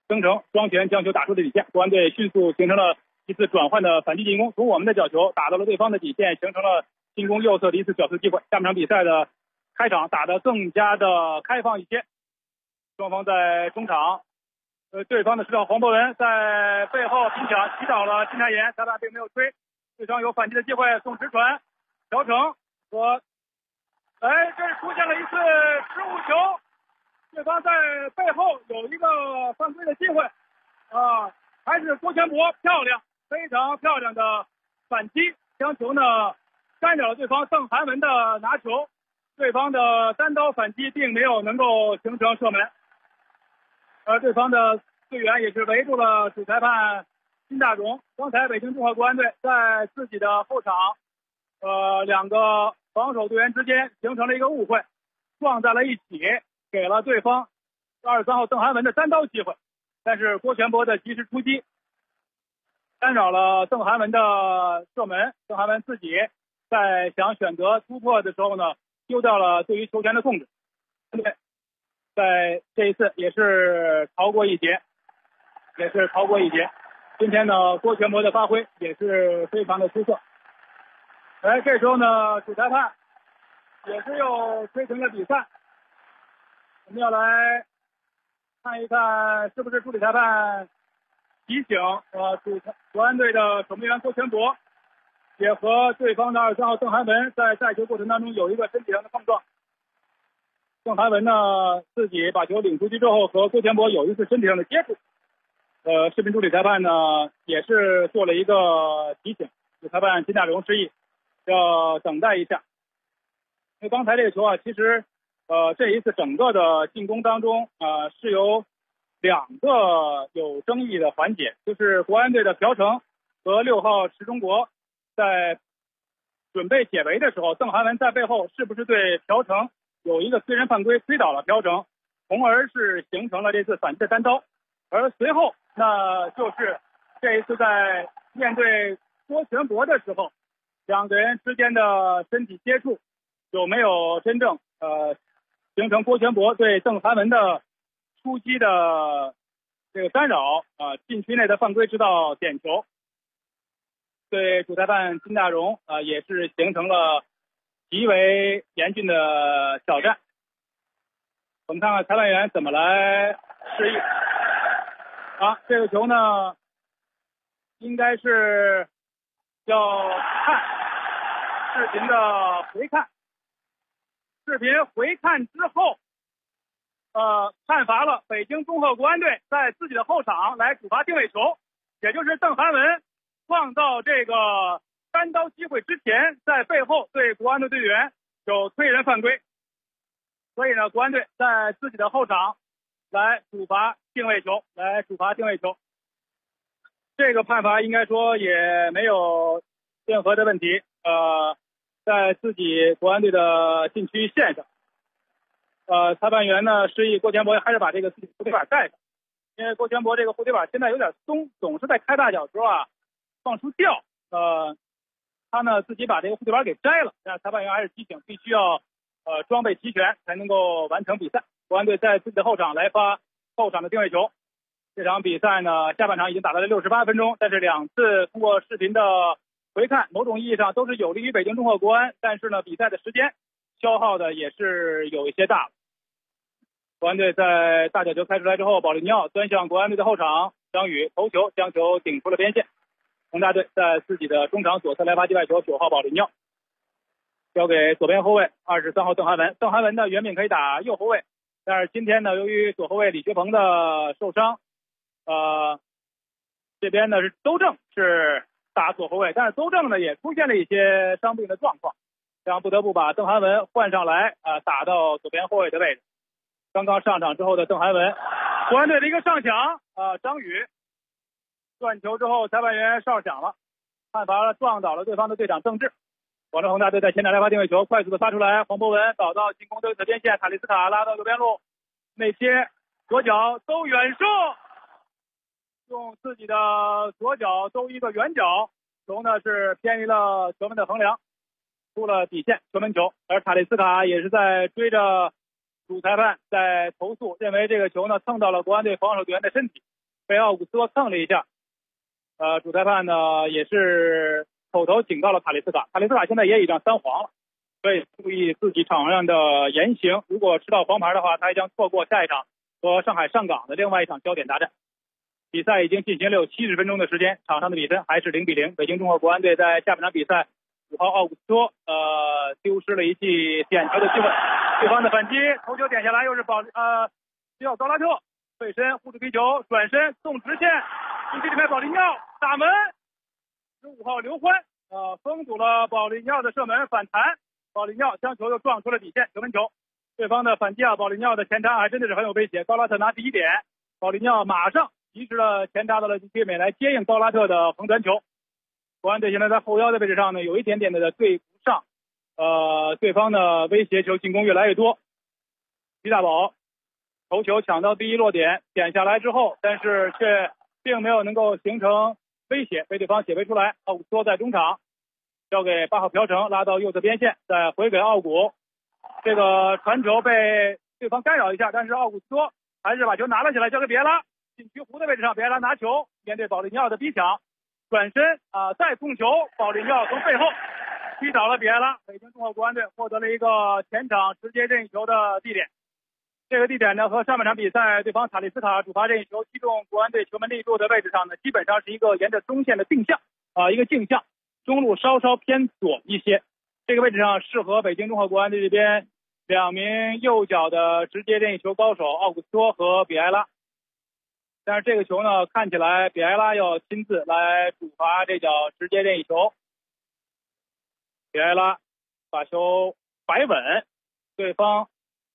生成双拳将球打出的底线，国安队迅速形成了一次转换的反击进攻，从我们的角球打到了对方的底线，形成了进攻右侧的一次角球机会。下半场比赛的开场打得更加的开放一些，双方在中场，对方的10号黄博文在背后拼抢击倒了金泰妍，裁判并没有吹，对方有反击的机会，宋直传，朴成和，这是出现了一次失误球，对方在背后有一个犯规的机会，还是郭全博漂亮，非常漂亮的反击，将球呢干扰了对方邓涵文的拿球，对方的单刀反击并没有能够形成射门，而对方的队员也是围住了主裁判金大荣。刚才北京综合国安队在自己的后场，两个防守队员之间形成了一个误会，撞在了一起，给了对方23号邓涵文的单刀机会，但是郭全博的及时出击干扰了邓涵文的射门，邓涵文自己在想选择突破的时候呢，丢掉了对于球权的控制，在这一次也是逃过一劫。今天呢，郭全博的发挥也是非常的出色。这时候呢，主裁判也是又吹停了比赛。我们要来看一看是不是助理裁判提醒国安队的守门员郭全博也和对方的23号邓涵文在带球过程当中有一个身体上的碰撞。邓涵文呢自己把球领出去之后和郭全博有一次身体上的接触。视频助理裁判呢也是做了一个提醒，主裁判金大荣示意要等待一下。因为刚才这个球啊，其实这一次整个的进攻当中是由2个有争议的环节，就是国安队的朴成和6号池中国在准备解围的时候，邓涵文在背后是不是对朴成有一个推人犯规推倒了朴成，从而是形成了这次反击的单刀。而随后那就是这一次在面对郭全博的时候，2个人之间的身体接触有没有真正形成郭全博对邓涵文的出击的这个干扰禁区内的犯规直到点球，对主裁判金大荣也是形成了极为严峻的挑战。我们看看裁判员怎么来示意。这个球呢应该是要看视频的回看，视频回看之后判罚了北京综合国安队在自己的后场来主罚定位球，也就是邓涵文创造这个单刀机会之前在背后对国安的队员有推人犯规，所以呢国安队在自己的后场来主罚定位球，这个判罚应该说也没有任何的问题。在自己国安队的禁区线上，裁判员呢示意郭全博还是把这个自己护腿板带上，因为郭全博这个护腿板现在有点松，总是在开大脚的时候放出吊，他呢自己把这个护腿板给摘了，但裁判员还是提醒必须要装备齐全才能够完成比赛。国安队在自己的后场来发后场的定位球。这场比赛呢下半场已经打到了68分钟，但是2次通过视频的回看，某种意义上都是有利于北京综合国安，但是呢比赛的时间消耗的也是有一些大。国安队在大角球开出来之后，保利尼奥钻向国安队的后场，张宇头球将球顶出了边线。恒大队在自己的中场左侧来发界外球，9号保利尼奥交给左边后卫23号邓涵文。邓涵文呢原本可以打右后卫，但是今天呢由于左后卫李学鹏的受伤，这边呢是邹正是打左后卫，但是邹正呢也出现了一些伤病的状况，这样不得不把邓涵文换上来打到左边后卫的位置。刚刚上场之后的邓涵文，国安队的一个上抢张宇断球之后，裁判员哨响了，判罚了撞倒了对方的队长郑智。广州恒大队在前场来发定位球，快速的发出来，黄博文倒到进攻队的边线，塔利斯卡拉到右边路内切，左脚兜远射，用自己的左脚兜一个远角，球呢是偏离了球门的横梁，出了底线，球门球。而塔利斯卡也是在追着主裁判在投诉，认为这个球呢蹭到了国安队防守队员的身体， 被奥古斯托蹭了一下。主裁判呢也是口头警告了塔利斯卡，塔利斯卡现在也已经3黄了，所以注意自己场上的言行，如果吃到黄牌的话，他还将错过下一场和上海上港的另外一场焦点大战。比赛已经进行了有70分钟的时间，场上的比分还是0-0。北京中赫国安队在下半场比赛5号奥古斯托丢失了一记点球的机会，对方的反击头球点下来，又是需要高拉特背身护住皮球，转身送直线，禁区里面保利尼奥打门，15号刘欢封堵了保利尼奥的射门，反弹，保利尼奥将球又撞出了底线，球门球。对方的反击保利尼奥的前插还真的是很有威胁，高拉特拿第一点，保利尼奥马上及时的前插到了禁区里面来接应高拉特的横传球。国安队现在在后腰的位置上呢，有一点点的对不上，对方的威胁球进攻越来越多。徐大宝头球抢到第一落点，点下来之后，但是却并没有能够形成威胁，被对方解围出来。奥古斯托在中场交给8号朴成，拉到右侧边线，再回给奥古。这个传球被对方干扰一下，但是奥古斯托还是把球拿了起来，交给比埃拉。禁区弧的位置上，比埃拉拿球，面对保利尼奥的逼抢，转身再控球，保利尼奥从背后击倒了比埃拉。北京中赫国安队获得了一个前场直接任意球的地点。这个地点呢，和上半场比赛对方塔利斯卡主罚任意球击中国安队球门立柱的位置上呢，基本上是一个沿着中线的定向一个径向，中路稍稍偏左一些。这个位置上适合北京中赫国安队这边2名右脚的直接任意球高手奥古斯托和比埃拉。但是这个球呢，看起来比埃拉要亲自来主罚这脚直接任意球。比埃拉把球摆稳，对方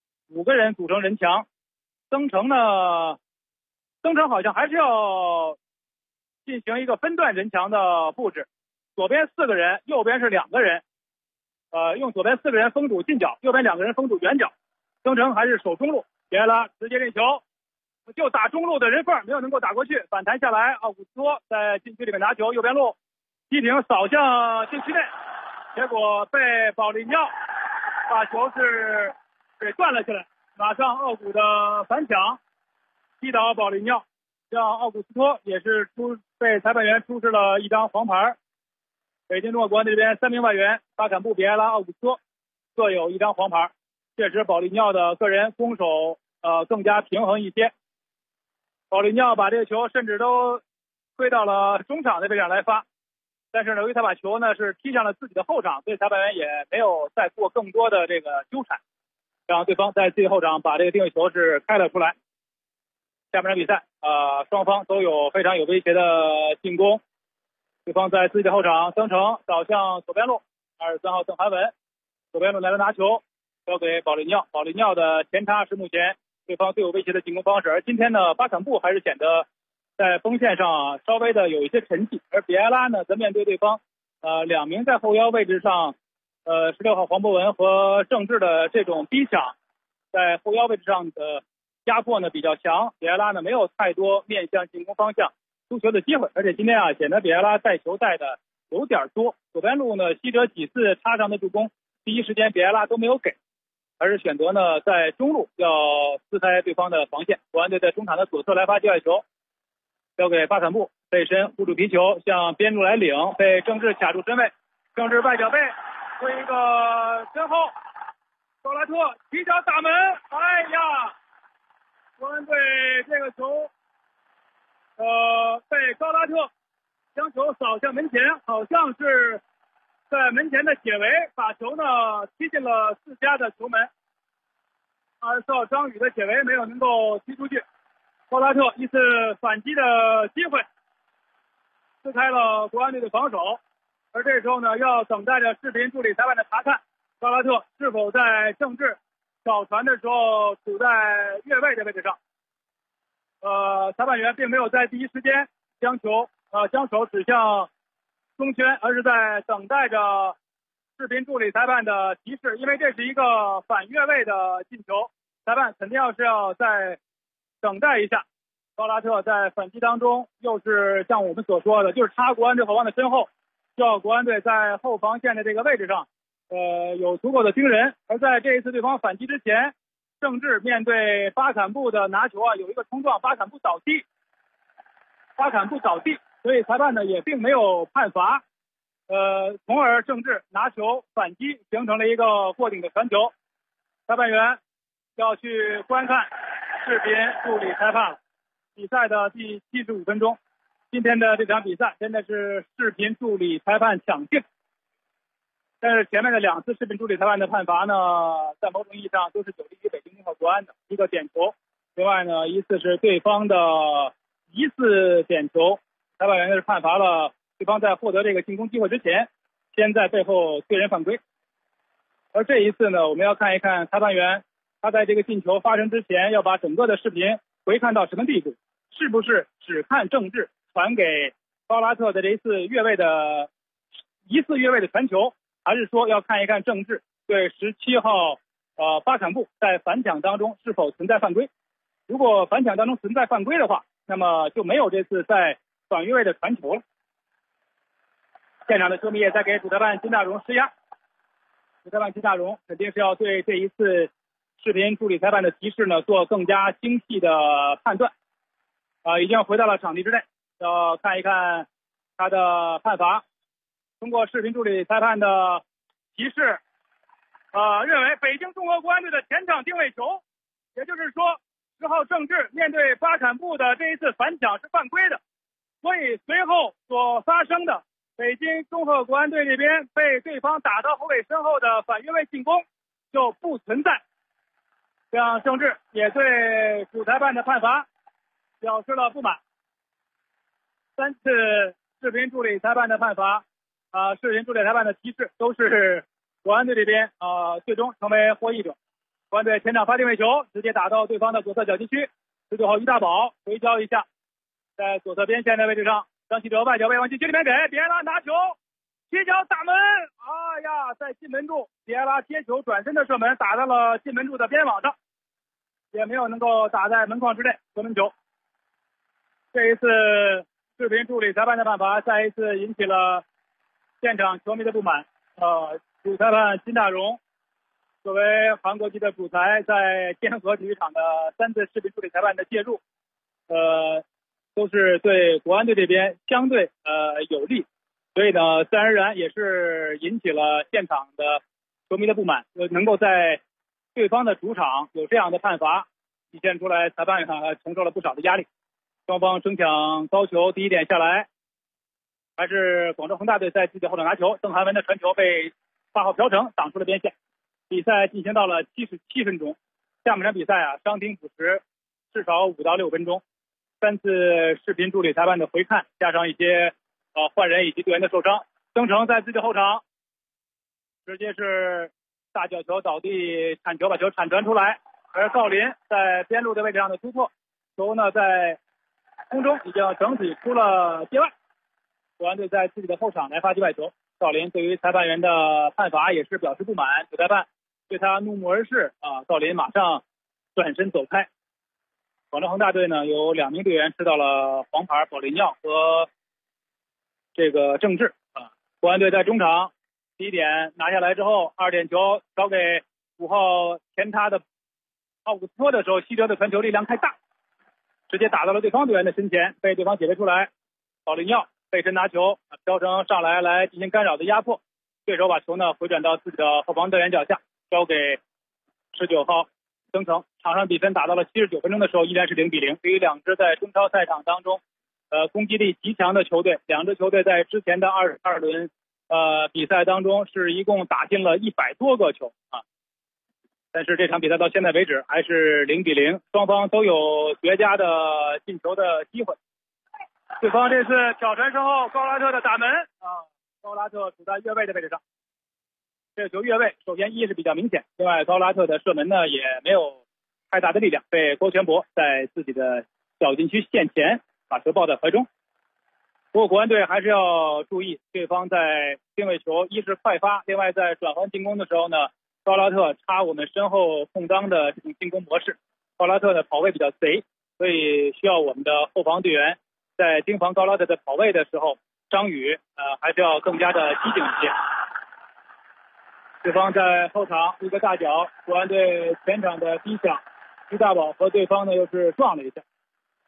5个人组成人墙，曾诚好像还是要进行一个分段人墙的布置，左边4个人，右边是2个人，用左边4个人封堵近角，右边2个人封堵远角。曾诚还是守中路，比埃拉直接任意球，就打中路的人缝，没有能够打过去，反弹下来，奥古斯托在禁区里面拿球，右边路踢停扫向禁区内，结果被保利尼奥把球是给断了起来，马上奥古的反抢击倒保利尼奥，让奥古斯托也是被裁判员出示了一张黄牌。北京中赫国安这边3名外援巴坎布、比埃拉、奥古斯托各有1张黄牌，确实保利尼奥的个人攻守更加平衡一些。保利尼奥把这个球甚至都推到了中场的位置上来发，但是呢，由于他把球呢是踢向了自己的后场，所以裁判员也没有再做更多的这个纠缠，让对方在自己后场把这个定位球是开了出来。下半场比赛双方都有非常有威胁的进攻。对方在自己的后场，曾诚倒向左边路，23号邓涵文左边路来了拿球，交给保利尼奥。保利尼奥的前插是目前对方最有威胁的进攻方式，而今天呢，巴坎布还是显得在锋线上稍微的有一些沉寂，而比埃拉呢，则面对对方2名在后腰位置上16号黄博文和郑智的这种逼抢，在后腰位置上的压迫呢比较强，比埃拉呢没有太多面向进攻方向出球的机会，而且今天显得比埃拉带球带的有点多，左边路呢西哲几次插上的助攻，第一时间比埃拉都没有给，而是选择呢在中路要撕开对方的防线。国安队在中场的左侧来发界外球，交给巴坎布，背身护住皮球向边路来领，被郑智卡住身位，郑智外脚背推一个身后，高拉特起脚打门，哎呀，国安队这个球被高拉特将球扫向门前，好像是在门前的解围，把球呢踢进了自家的球门。24号张宇的解围没有能够踢出去，高拉特一次反击的机会撕开了国安队的防守，而这时候呢，要等待着视频助理裁判的查看，高拉特是否在郑智找传的时候处在越位的位置上。裁判员并没有在第一时间将手指向中圈，而是在等待着视频助理裁判的提示，因为这是一个反越位的进球，裁判肯定要再等待一下。高拉特在反击当中又是像我们所说的，就是插国安队后方的身后，需要国安队在后防线的这个位置上有足够的盯人。而在这一次对方反击之前，郑智面对巴坎布的拿球有一个冲撞，巴坎布倒地， 巴坎布倒地，所以裁判呢也并没有判罚。从而郑智拿球反击，形成了一个过顶的传球。裁判员要去观看视频助理裁判了。比赛的第75分钟，今天的这场比赛真的是视频助理裁判抢镜。但是前面的2次视频助理裁判的判罚呢，在某种意义上都是有利于北京和国安的，一个点球，另外呢一次是对方的疑似点球，裁判员是判罚了对方在获得这个进攻机会之前，先在背后对人犯规。而这一次呢，我们要看一看裁判员他在这个进球发生之前，要把整个的视频回看到什么地步，是不是只看郑智传给高拉特的这一次疑似越位的传球，还是说要看一看郑智对17号巴坎布在反抢当中是否存在犯规？如果反抢当中存在犯规的话，那么就没有这次在反越位的传球了。现场的球迷也在给主裁判金大荣施压，主裁判金大荣肯定是要对这一次视频助理裁判的提示呢做更加精细的判断。已经回到了场地之内，要看一看他的判罚。通过视频助理裁判的提示，认为北京综合国安队的前场定位球，也就是说10号郑智面对巴坎布的这一次反抢是犯规的，所以随后所发生的北京综合国安队这边被对方打到后卫身后的反越位进攻就不存在。这样郑智也对主裁判的判罚表示了不满。3次视频助理裁判的判罚，视频助理裁判的提示都是国安队这边最终成为获益者。国安队前场发定位球，直接打到对方的左侧小禁区，19号于大宝回交一下，在左侧边线的位置上，张稀哲外脚背往禁区里面给比埃拉拿球，贴脚打门，哎呀，在进门柱，比埃拉接球转身的射门打到了进门柱的边网上，也没有能够打在门框之内得门球。这一次视频助理裁判的判罚再一次引起了现场球迷的不满。主裁判金大荣作为韩国籍的主裁，在天河体育场的3次视频助理裁判的介入，都是对国安队这边相对有利，所以呢，自然而然也是引起了现场的球迷的不满。能够在对方的主场有这样的判罚，体现出来裁判还承受了不少的压力。双方争抢高球，第一点下来，还是广州恒大队在自己的后场拿球，邓涵文的传球被8号朴成挡出了边线。比赛进行到了77分钟，下半场比赛伤停补时至少5到6分钟。3次视频助理裁判的回看，加上一些换人以及队员的受伤，曾诚在自己的后场直接是大角球倒地铲球，把球铲传出来，而郜林在边路的位置上的突破，球呢在空中已经整体出了界外。国安队在自己的后场来发起外球，郜林对于裁判员的判罚也是表示不满，主裁判对他怒目而视，郜林马上转身走开。广州恒大队呢有2名队员吃到了黄牌，保利尼奥和这个郑智。国安队在中场第一点拿下来之后，2点球交给5号前插的奥古斯托的时候，西哲的传球力量太大，直接打到了对方队员的身前，被对方解围出来。保利尼奥背身拿球，朴成上来进行干扰的压迫，这时候把球呢回转到自己的后防队员脚下，交给19号曾诚。场上比分打到了79分钟的时候，依然是0比0。对于2支在中超赛场当中攻击力极强的球队，2支球队在之前的22轮比赛当中是一共打进了100多个球但是这场比赛到现在为止还是0比0，双方都有绝佳的进球的机会。对方这次挑传身后，高拉特的打门高拉特处在越位的位置上，这个球越位首先一是比较明显，另外高拉特的射门呢也没有太大的力量，被郭全博在自己的小禁区线前把球抱在怀中。不过国安队还是要注意，对方在定位球一是快发，另外在转换进攻的时候呢，高拉特插我们身后空当的这种进攻模式，高拉特的跑位比较贼，所以需要我们的后防队员在盯防高拉特的跑位的时候，张宇还是要更加的激进一些。对方在后场一个大脚，国安队前场的逼抢，于大宝和对方呢又是撞了一下。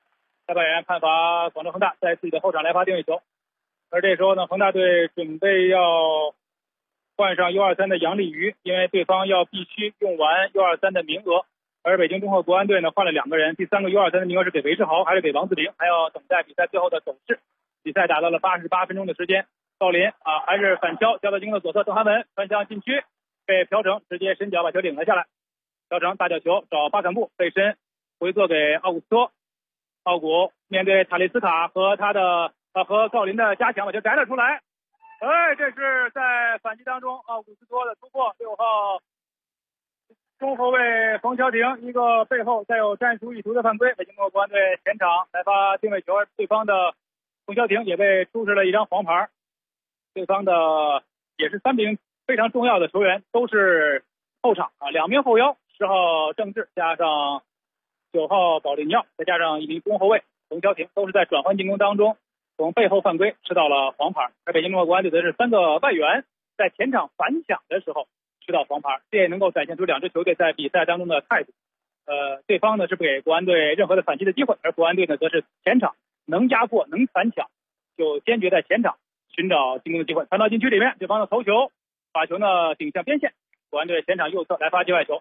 裁判员判罚广州恒大在自己的后场来罚定位球。而这时候呢，恒大队准备要换上 U23 的杨立瑜，因为对方要必须用完 U23 的名额。而北京东赫国安队呢换了2个人，第3个 U23 的名额是给韦世豪还是给王自凌，还要等待比赛最后的走势。比赛打到了88分钟的时间，郜林还是反敲，交到进攻的左侧，邓涵文传向禁区，被朴成直接伸脚把球领了下来。朴成大角球找巴坎布，背身回做给奥古斯托，奥古面对塔利斯卡和和郜林的加强，把球摘了出来。这是在反击当中奥古斯托的突破，6号中后卫冯潇霆一个背后带有战术意图的犯规，北京东赫国安队前场来发定位球，而对方的冯潇霆也被出示了一张黄牌。对方的也是3名非常重要的球员，都是后场2名后腰，10号郑智加上9号保利尼奥，再加上1名中后卫冯潇霆，都是在转换进攻当中从背后犯规吃到了黄牌。而北京东赫国安队则是3个外援在前场反抢的时候吃到黄牌，这也能够展现出2支球队在比赛当中的态度。对方呢是不给国安队任何的反击的机会，而国安队呢则是前场能压过能反抢，就坚决在前场寻找进攻的机会，传到禁区里面，对方的头球把球呢顶向边线，国安队前场右侧来发界外球。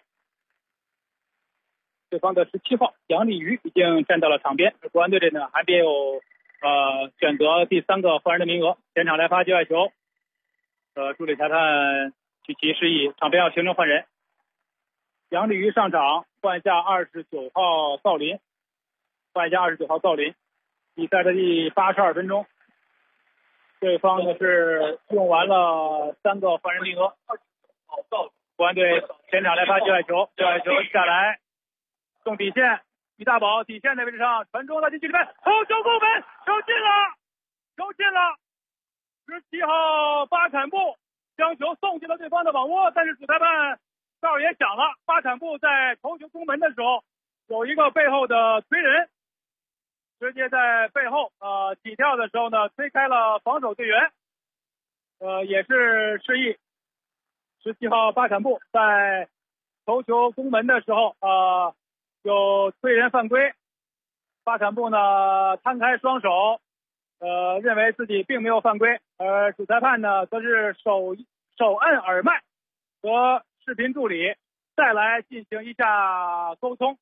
对方的17号杨立瑜已经站到了场边，而国安队这呢还没有选择第3个换人的名额，前场来发界外球。助理裁判曲奇示意场边要形成换人，杨立瑜上场换下29号郜林，比赛的第82分钟，对方呢是用完了3个换人名额，国安队前场来发界外球，下来送底线，于大宝底线的位置上传中到禁区里面，头球攻门，球进了，17号巴坎布将球送进了对方的网窝，但是主裁判哨也响了，巴坎布在头球攻门的时候有一个背后的推人，直接在背后起跳的时候呢推开了防守队员，也是示意17号巴坎布在头球攻门的时候有推人犯规。巴坎布呢摊开双手认为自己并没有犯规，而主裁判呢则是手摁耳麦，和视频助理再来进行一下沟通。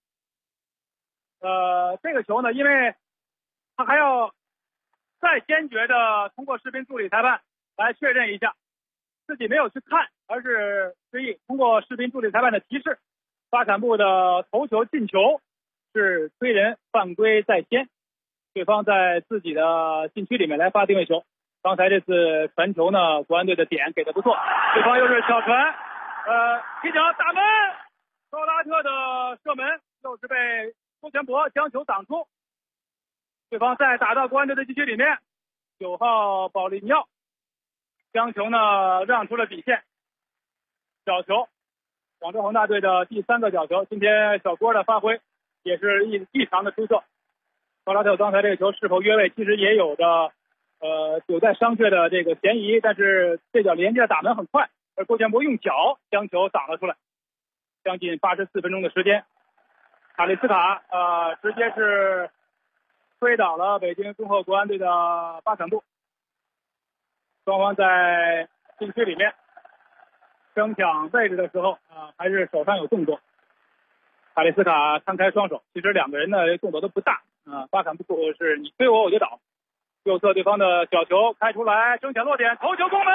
这个球呢，因为他还要再坚决的通过视频助理裁判来确认一下，自己没有去看，而是示意通过视频助理裁判的提示，巴坎布的头球进球是推人犯规在先，对方在自己的禁区里面来发定位球。刚才这次传球呢，国安队的点给的不错，对方又是小传，踢脚打门，高拉特的射门又是被周全博将球挡出，对方再打到国安队的禁区里面，9号保利尼奥将球呢让出了底线，角球，广州恒大队的第3个角球。今天小郭的发挥也是异常的出色，高拉特刚才这个球是否越位，其实也有待商榷的这个嫌疑，但是这脚连接的打门很快，而郭全博用脚将球挡了出来。将近84分钟的时间，塔利斯卡直接是推倒了北京东赫国安队的巴坎布，双方在禁区里面争抢位置的时候还是手上有动作。塔利斯卡摊开双手，其实2个人呢动作都不大巴坎布是你推我就倒，右侧对方的小球开出来，争抢落点，头球攻门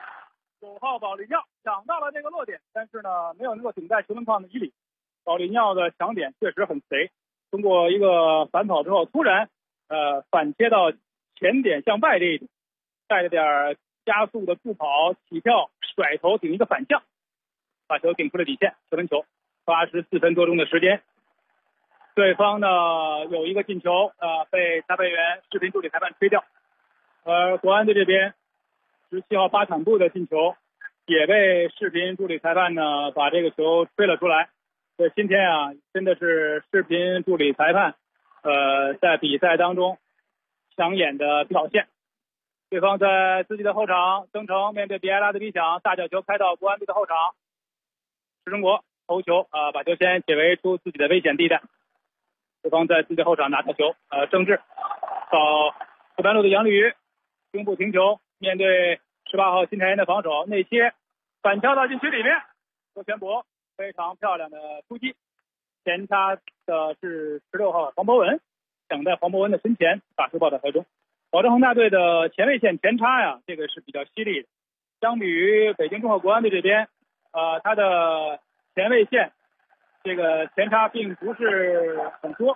，9号保利尼奥抢到了这个落点，但是呢没有能够顶在球门框的以里。保利尼奥的抢点确实很贼，通过一个反跑之后突然反切到前点向外这一点，带着点加速的助跑起跳甩头顶一个反向，把球顶出了底线，球门球。84分多钟的时间，对方呢有一个进球被裁判员视频助理裁判吹掉，而国安队这边17号巴坎布的进球也被视频助理裁判呢把这个球吹了出来。所以今天真的是视频助理裁判在比赛当中抢眼的表现。对方在自己的后场登城面对比埃拉的逼抢，大角球开到国安队的后场，石中国头球把球先解围出自己的危险地带。 对方在自己后场拿到球，郑智到后半路的杨立瑜胸部停球，面对18号新台人的防守内切反敲到禁区里面，郭全博非常漂亮的出击，前插的是16号黄博文，抢在黄博文的身前把球抱到台中。保证恒大队的前卫线前插呀，这个是比较犀利的，相比于北京中赫国安队这边，他的前卫线这个前插并不是很多。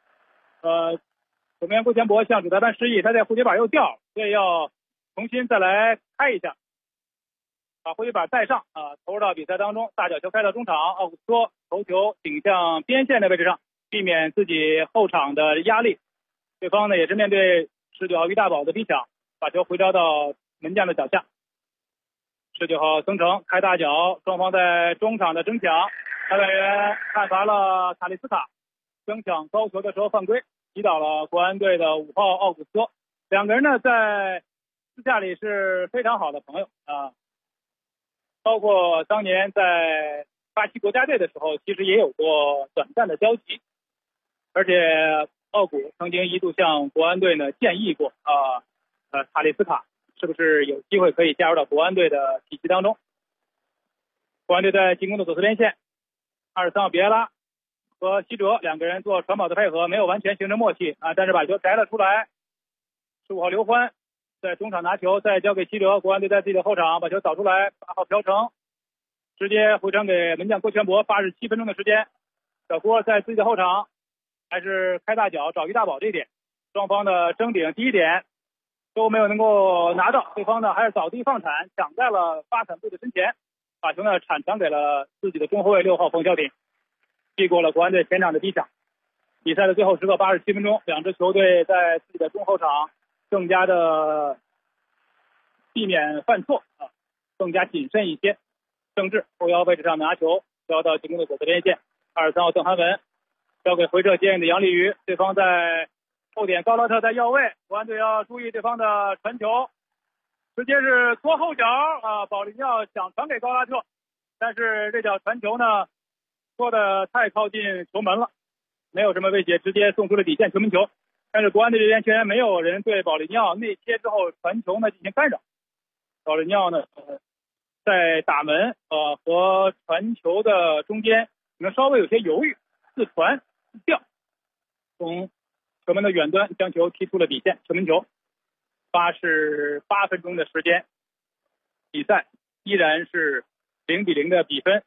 守门员郭全博向主裁判示意，他在护旗板又掉了，所以要重新再来开一下，把护旗板带上投入到比赛当中。大角球开到中场，奥古斯托头球顶向边线的位置上，避免自己后场的压力。对方呢也是面对19号于大宝的逼抢，把球回招到门将的脚下。19号曾诚开大脚，双方在中场的争抢，裁判员判罚了塔利斯卡争抢高球的时候犯规，击倒了国安队的5号奥古斯托。两个人呢在私下里是非常好的朋友包括当年在巴西国家队的时候其实也有过短暂的交集，而且奥古曾经一度向国安队呢建议过塔利斯卡是不是有机会可以加入到国安队的体系当中。国安队在进攻的左侧边线，23号比埃拉和西哲两个人做传跑的配合，没有完全形成默契但是把球摘了出来。15号刘欢在中场拿球，再交给西哲，国安队在自己的后场把球扫出来，8号朴成直接回传给门将郭全博，87分钟的时间，小郭在自己的后场还是开大脚找于大宝，这一点双方的争顶第一点都没有能够拿到，对方呢还是扫地放铲，抢在了巴坎布的身前，把球呢铲传给了自己的中后卫6号冯潇霆，避过了国安队前场的逼抢。比赛的最后时刻87分钟，两支球队在自己的中后场更加的避免犯错更加谨慎一些。郑智后腰位置上拿球，交到进攻的左侧边线，23号邓涵文交给回撤接应的杨立瑜，对方在后点高拉特在要位，国安队要注意对方的传球，直接是拖后脚保利尼奥想传给高拉特，但是这脚传球呢拖得太靠近球门了，没有什么威胁，直接送出了底线球门球。但是国安队这边竟然没有人对保利尼奥内切之后传球呢进行干扰，保利尼奥呢在打门和传球的中间可能稍微有些犹豫，自传自掉，从球门的远端将球踢出了底线球门球。88分钟的时间，比赛依然是0-0的比分，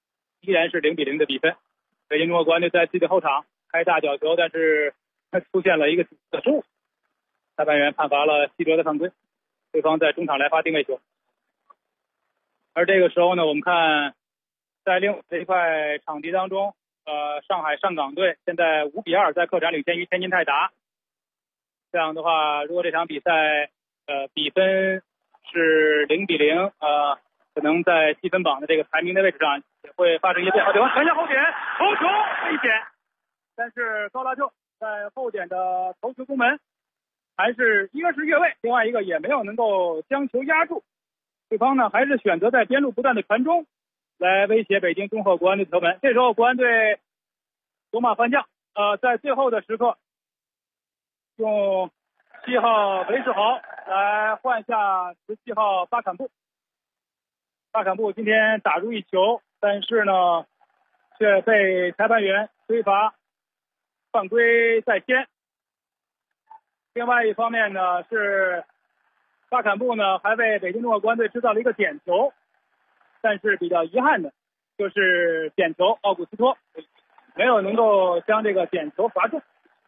北京中国国安队在自己的后场开大角球，但是出现了一个失误，裁判员判罚了西哲的犯规，对方在中场来发定位球。而这个时候呢，我们看在另外这一块场地当中上海上港队现在5-2在客场领先于天津泰达。这样的话，如果这场比赛比分是0-0可能在积分榜的这个排名的位置上也会发生一些变化。对方传向后点，头球危险，但是高拉特在后点的头球攻门，还是一个是越位，另外一个也没有能够将球压住。对方呢还是选择在边路不断的传中来威胁北京中赫国安队的球门。这时候国安队走马换将在最后的时刻用7号韦世豪来换下17号巴坎布。巴坎布今天打入一球，但是呢却被裁判员吹罚犯规在先。另外一方面呢是巴坎布呢还为北京中赫国安队制造了一个点球，但是比较遗憾的就是点球奥古斯托没有能够将这个点球罚中。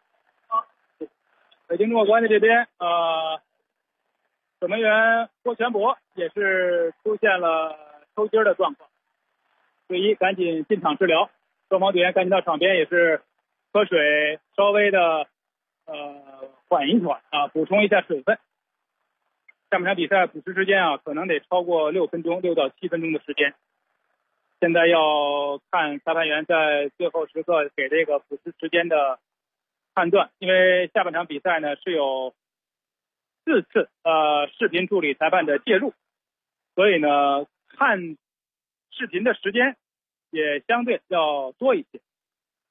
北京中赫国安队这边守门员郭全博也是出现了抽筋的状况，队医赶紧进场治疗，双方队员赶紧到场边也是喝水稍微的缓一缓补充一下水分。下半场比赛补时时间可能得超过6分钟，6到7分钟的时间。现在要看裁判员在最后时刻给这个补时时间的判断，因为下半场比赛呢是有4次视频助理裁判的介入，所以呢看视频的时间也相对要多一些。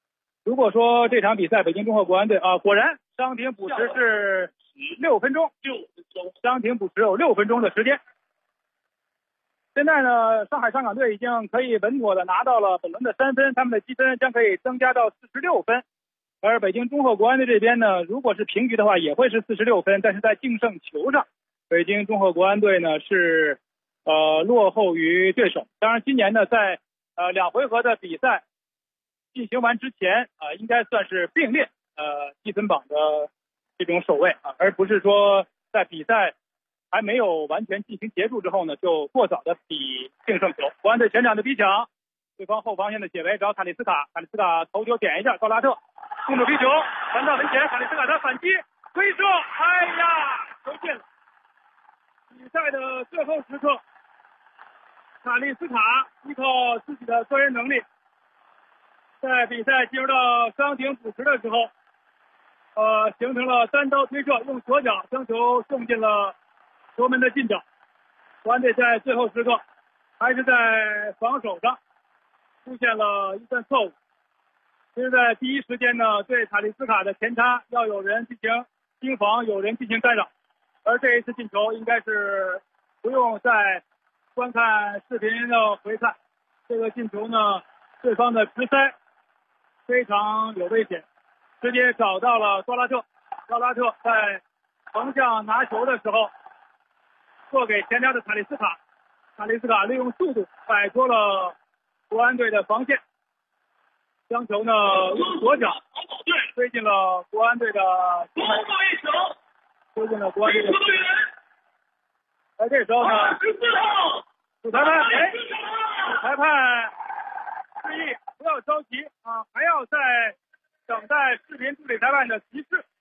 如果说这场比赛北京中赫国安队果然伤停补时是6分钟，伤停补时有6分钟的时间。现在呢，上海上港队已经可以稳妥的拿到了本轮的3分，他们的积分将可以增加到46分。而北京中赫国安队这边呢，如果是平局的话，也会是46分，但是在净胜球上，北京中赫国安队呢是落后于对手。当然，今年呢，在2回合的比赛进行完之前应该算是并列积分榜的这种首位而不是说在比赛还没有完全进行结束之后呢，就过早的比净胜球。国安队前场的逼抢，对方后防线的解围，找卡里斯卡，卡里斯卡头球点一下，高拉特控制逼球传到门前，卡里斯卡他反击推射，哎呀，球进了。比赛的最后时刻，卡里斯卡依靠自己的个人能力，在比赛进入到伤停补时的时候形成了单刀推射，用左脚将球送进了球门的近角。国安队在最后时刻还是在防守上出现了一段错误。其实在第一时间呢，对卡里斯卡的前插要有人进行盯防，有人进行干扰。而这一次进球应该是不用再观看视频的回看，这个进球呢，对方的直塞非常有危险，直接找到了高拉特。高拉特在横向拿球的时候做给前插的卡里斯卡，卡里斯卡利用速度摆脱了国安队的防线，将球呢用左脚推进了国安队的球门，推进了国安队的球门。而这时候呢，主裁判示意不要着急还要再等待视频助理裁判的提示。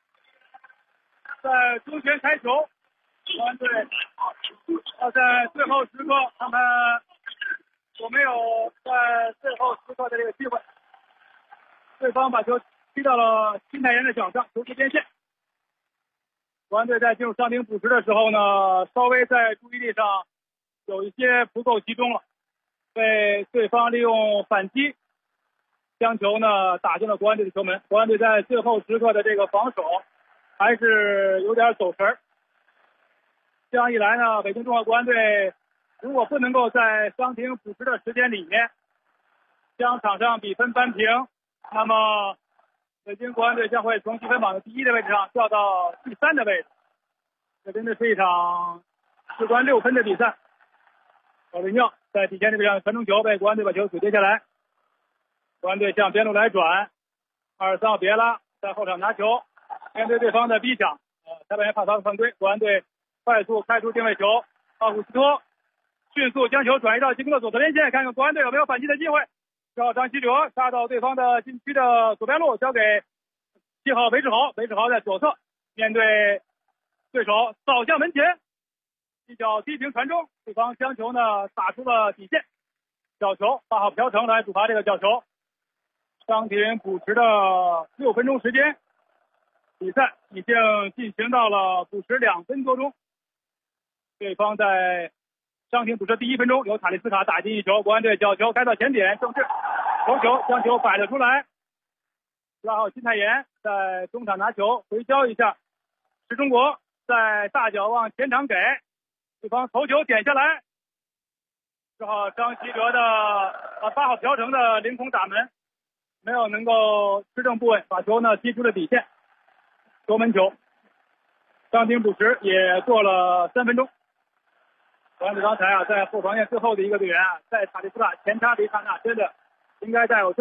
在中前开球，国安队要在最后时刻看看有没有在最后时刻的这个机会。对方把球踢到了金泰妍的脚上，球出边线。国安队在进入伤停补时的时候呢，稍微在注意力上有一些不够集中了，被对方利用反击将球呢打进了国安队的球门。国安队在最后时刻的这个防守还是有点走神。这样一来呢，北京中赫国安队如果不能够在伤停补时的时间里面将场上比分扳平，那么北京国安队将会从积分榜的第1的位置上掉到第3的位置。这真的是一场事关6分的比赛。奥利尼奥在底线这边传中球被国安队把球阻截下来，国安队向边路来转，23号别拉在后场拿球，面对对方的逼抢，裁判员判罚犯规，国安队快速开出定位球，奥古斯托迅速将球转移到进攻的左侧边线，看看国安队有没有反击的机会。10号张稀哲杀到对方的禁区的左边路，交给7号韦志豪，韦志豪在左侧面对对手扫向门前，一脚低平传中，对方将球呢打出了底线，角球8号朴成来主罚这个角球。伤停补时的6分钟时间，比赛已经进行到了补时2分多钟。对方在伤停补时第1分钟由塔利斯卡打进一球，国安队角球开到前点，郑智头球将球摆了出来。12号金泰妍在中场拿球回交一下，石中国在大脚往前场给对方头球点下来，10号张稀哲的8号朴成的凌空打门没有能够持正不稳，把球呢踢出了底线，球门球。伤停补时也过了3分钟。国安队刚才在后防线最后的一个队员在塔利斯卡前插的一刹那，真的应该带有